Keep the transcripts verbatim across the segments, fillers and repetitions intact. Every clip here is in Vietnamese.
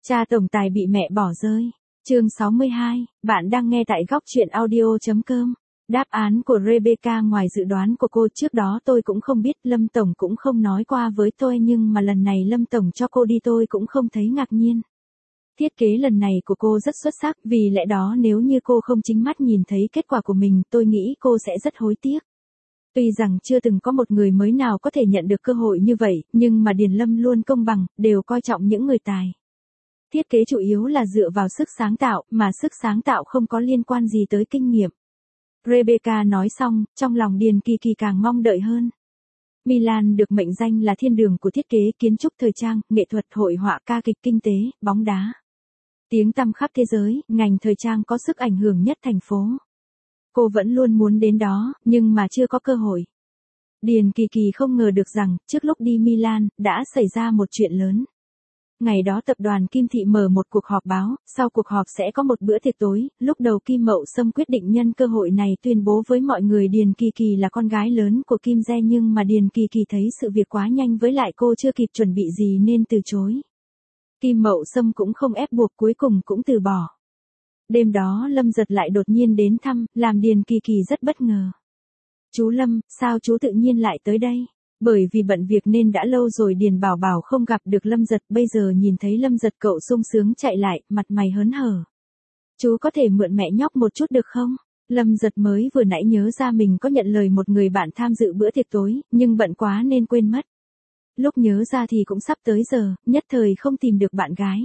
Cha tổng tài bị mẹ bỏ rơi. Chương sáu mươi hai, bạn đang nghe tại góc truyện audio chấm com. Đáp án của Rebecca ngoài dự đoán của cô, trước đó tôi cũng không biết, Lâm Tổng cũng không nói qua với tôi, nhưng mà lần này Lâm Tổng cho cô đi tôi cũng không thấy ngạc nhiên. Thiết kế lần này của cô rất xuất sắc, vì lẽ đó nếu như cô không chính mắt nhìn thấy kết quả của mình, tôi nghĩ cô sẽ rất hối tiếc. Tuy rằng chưa từng có một người mới nào có thể nhận được cơ hội như vậy, nhưng mà Điền Lâm luôn công bằng, đều coi trọng những người tài. Thiết kế chủ yếu là dựa vào sức sáng tạo, mà sức sáng tạo không có liên quan gì tới kinh nghiệm. Rebecca nói xong, trong lòng Điền Kỳ Kỳ càng mong đợi hơn. Milan được mệnh danh là thiên đường của thiết kế, kiến trúc, thời trang, nghệ thuật, hội họa, ca kịch, kinh tế, bóng đá. Tiếng tăm khắp thế giới, ngành thời trang có sức ảnh hưởng nhất thành phố. Cô vẫn luôn muốn đến đó, nhưng mà chưa có cơ hội. Điền Kỳ Kỳ không ngờ được rằng, trước lúc đi Milan, đã xảy ra một chuyện lớn. Ngày đó tập đoàn Kim Thị mở một cuộc họp báo, sau cuộc họp sẽ có một bữa tiệc tối, lúc đầu Kim Mậu Sâm quyết định nhân cơ hội này tuyên bố với mọi người Điền Kỳ Kỳ là con gái lớn của Kim Gia, nhưng mà Điền Kỳ Kỳ thấy sự việc quá nhanh với lại cô chưa kịp chuẩn bị gì nên từ chối. Kim Mậu Sâm cũng không ép buộc, cuối cùng cũng từ bỏ. Đêm đó Lâm Giật lại đột nhiên đến thăm, làm Điền Kỳ Kỳ rất bất ngờ. Chú Lâm, sao chú tự nhiên lại tới đây? Bởi vì bận việc nên đã lâu rồi Điền Bảo Bảo không gặp được Lâm Giật, bây giờ nhìn thấy Lâm Giật cậu sung sướng chạy lại, mặt mày hớn hở. Chú có thể mượn mẹ nhóc một chút được không? Lâm Giật mới vừa nãy nhớ ra mình có nhận lời một người bạn tham dự bữa tiệc tối, nhưng bận quá nên quên mất. Lúc nhớ ra thì cũng sắp tới giờ, nhất thời không tìm được bạn gái.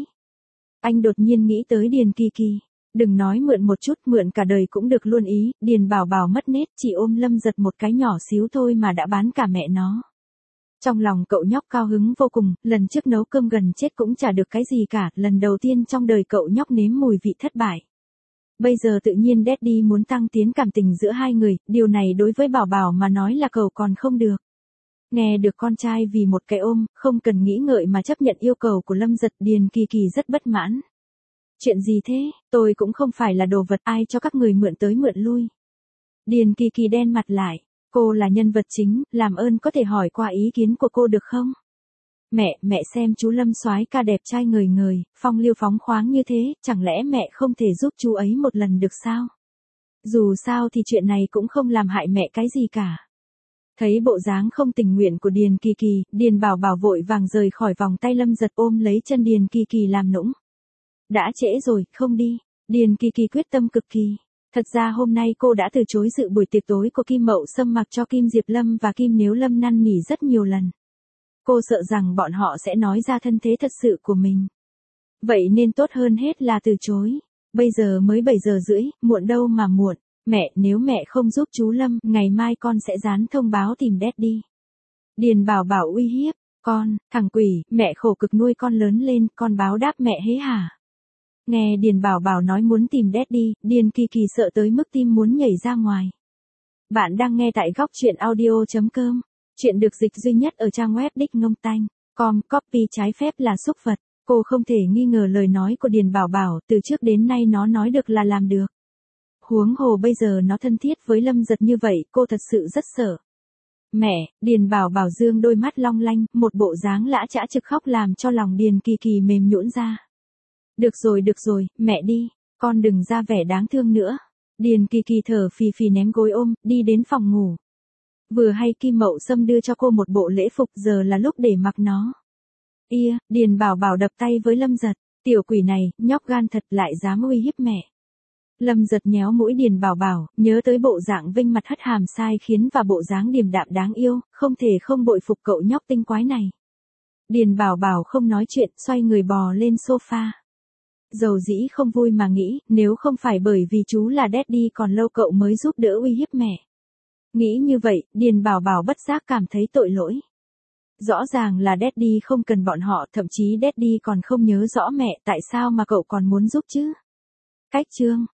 Anh đột nhiên nghĩ tới Điền Kỳ Kỳ. Đừng nói mượn một chút, mượn cả đời cũng được luôn ý. Điền Bảo Bảo mất nết, chỉ ôm Lâm Giật một cái nhỏ xíu thôi mà đã bán cả mẹ nó. Trong lòng cậu nhóc cao hứng vô cùng, lần trước nấu cơm gần chết cũng chả được cái gì cả, lần đầu tiên trong đời cậu nhóc nếm mùi vị thất bại. Bây giờ tự nhiên Daddy muốn tăng tiến cảm tình giữa hai người, điều này đối với Bảo Bảo mà nói là cầu còn không được. Nghe được con trai vì một cái ôm, không cần nghĩ ngợi mà chấp nhận yêu cầu của Lâm Giật, Điền Kỳ Kỳ rất bất mãn. Chuyện gì thế, tôi cũng không phải là đồ vật ai cho các người mượn tới mượn lui. Điền Kỳ Kỳ đen mặt lại, cô là nhân vật chính, làm ơn có thể hỏi qua ý kiến của cô được không? Mẹ, mẹ xem chú Lâm soái ca đẹp trai ngời ngời, phong lưu phóng khoáng như thế, chẳng lẽ mẹ không thể giúp chú ấy một lần được sao? Dù sao thì chuyện này cũng không làm hại mẹ cái gì cả. Thấy bộ dáng không tình nguyện của Điền Kỳ Kỳ, Điền Bảo Bảo vội vàng rời khỏi vòng tay Lâm Giật, ôm lấy chân Điền Kỳ Kỳ làm nũng. Đã trễ rồi, không đi. Điền Kỳ Kỳ quyết tâm cực kỳ. Thật ra hôm nay cô đã từ chối dự buổi tiệc tối của Kim Mậu Sâm mặc cho Kim Diệp Lâm và Kim Nếu Lâm năn nỉ rất nhiều lần. Cô sợ rằng bọn họ sẽ nói ra thân thế thật sự của mình. Vậy nên tốt hơn hết là từ chối. Bây giờ mới bảy giờ rưỡi, muộn đâu mà muộn. Mẹ, nếu mẹ không giúp chú Lâm, ngày mai con sẽ dán thông báo tìm Daddy. Điền Bảo Bảo uy hiếp. Con, thằng quỷ, mẹ khổ cực nuôi con lớn lên, con báo đáp mẹ hế hả? Nghe Điền Bảo Bảo nói muốn tìm Daddy, Điền Kỳ Kỳ sợ tới mức tim muốn nhảy ra ngoài. Bạn đang nghe tại góc truyện audio chấm com. Chuyện được dịch duy nhất ở trang web đích ngông tanh chấm com. Copy trái phép là xúc vật. Cô không thể nghi ngờ lời nói của Điền Bảo Bảo, từ trước đến nay nó nói được là làm được. Huống hồ bây giờ nó thân thiết với Lâm Giật như vậy, cô thật sự rất sợ. Mẹ, Điền Bảo Bảo dương đôi mắt long lanh, một bộ dáng lã chã trực khóc làm cho lòng Điền Kỳ Kỳ mềm nhũn ra. Được rồi được rồi, mẹ đi, con đừng ra vẻ đáng thương nữa. Điền Kỳ Kỳ thở phì phì ném gối ôm, đi đến phòng ngủ. Vừa hay Kim Mậu Sâm đưa cho cô một bộ lễ phục, giờ là lúc để mặc nó. Ia, Điền Bảo Bảo đập tay với Lâm Giật, tiểu quỷ này, nhóc gan thật lại dám uy hiếp mẹ. Lâm Giật nhéo mũi Điền Bảo Bảo, nhớ tới bộ dạng vinh mặt hất hàm sai khiến và bộ dáng điềm đạm đáng yêu, không thể không bội phục cậu nhóc tinh quái này. Điền Bảo Bảo không nói chuyện, xoay người bò lên sofa. Dầu dĩ không vui mà nghĩ, nếu không phải bởi vì chú là Daddy còn lâu cậu mới giúp đỡ uy hiếp mẹ. Nghĩ như vậy, Điền Bảo Bảo bất giác cảm thấy tội lỗi. Rõ ràng là Daddy không cần bọn họ, thậm chí Daddy còn không nhớ rõ mẹ, tại sao mà cậu còn muốn giúp chứ? Cách chương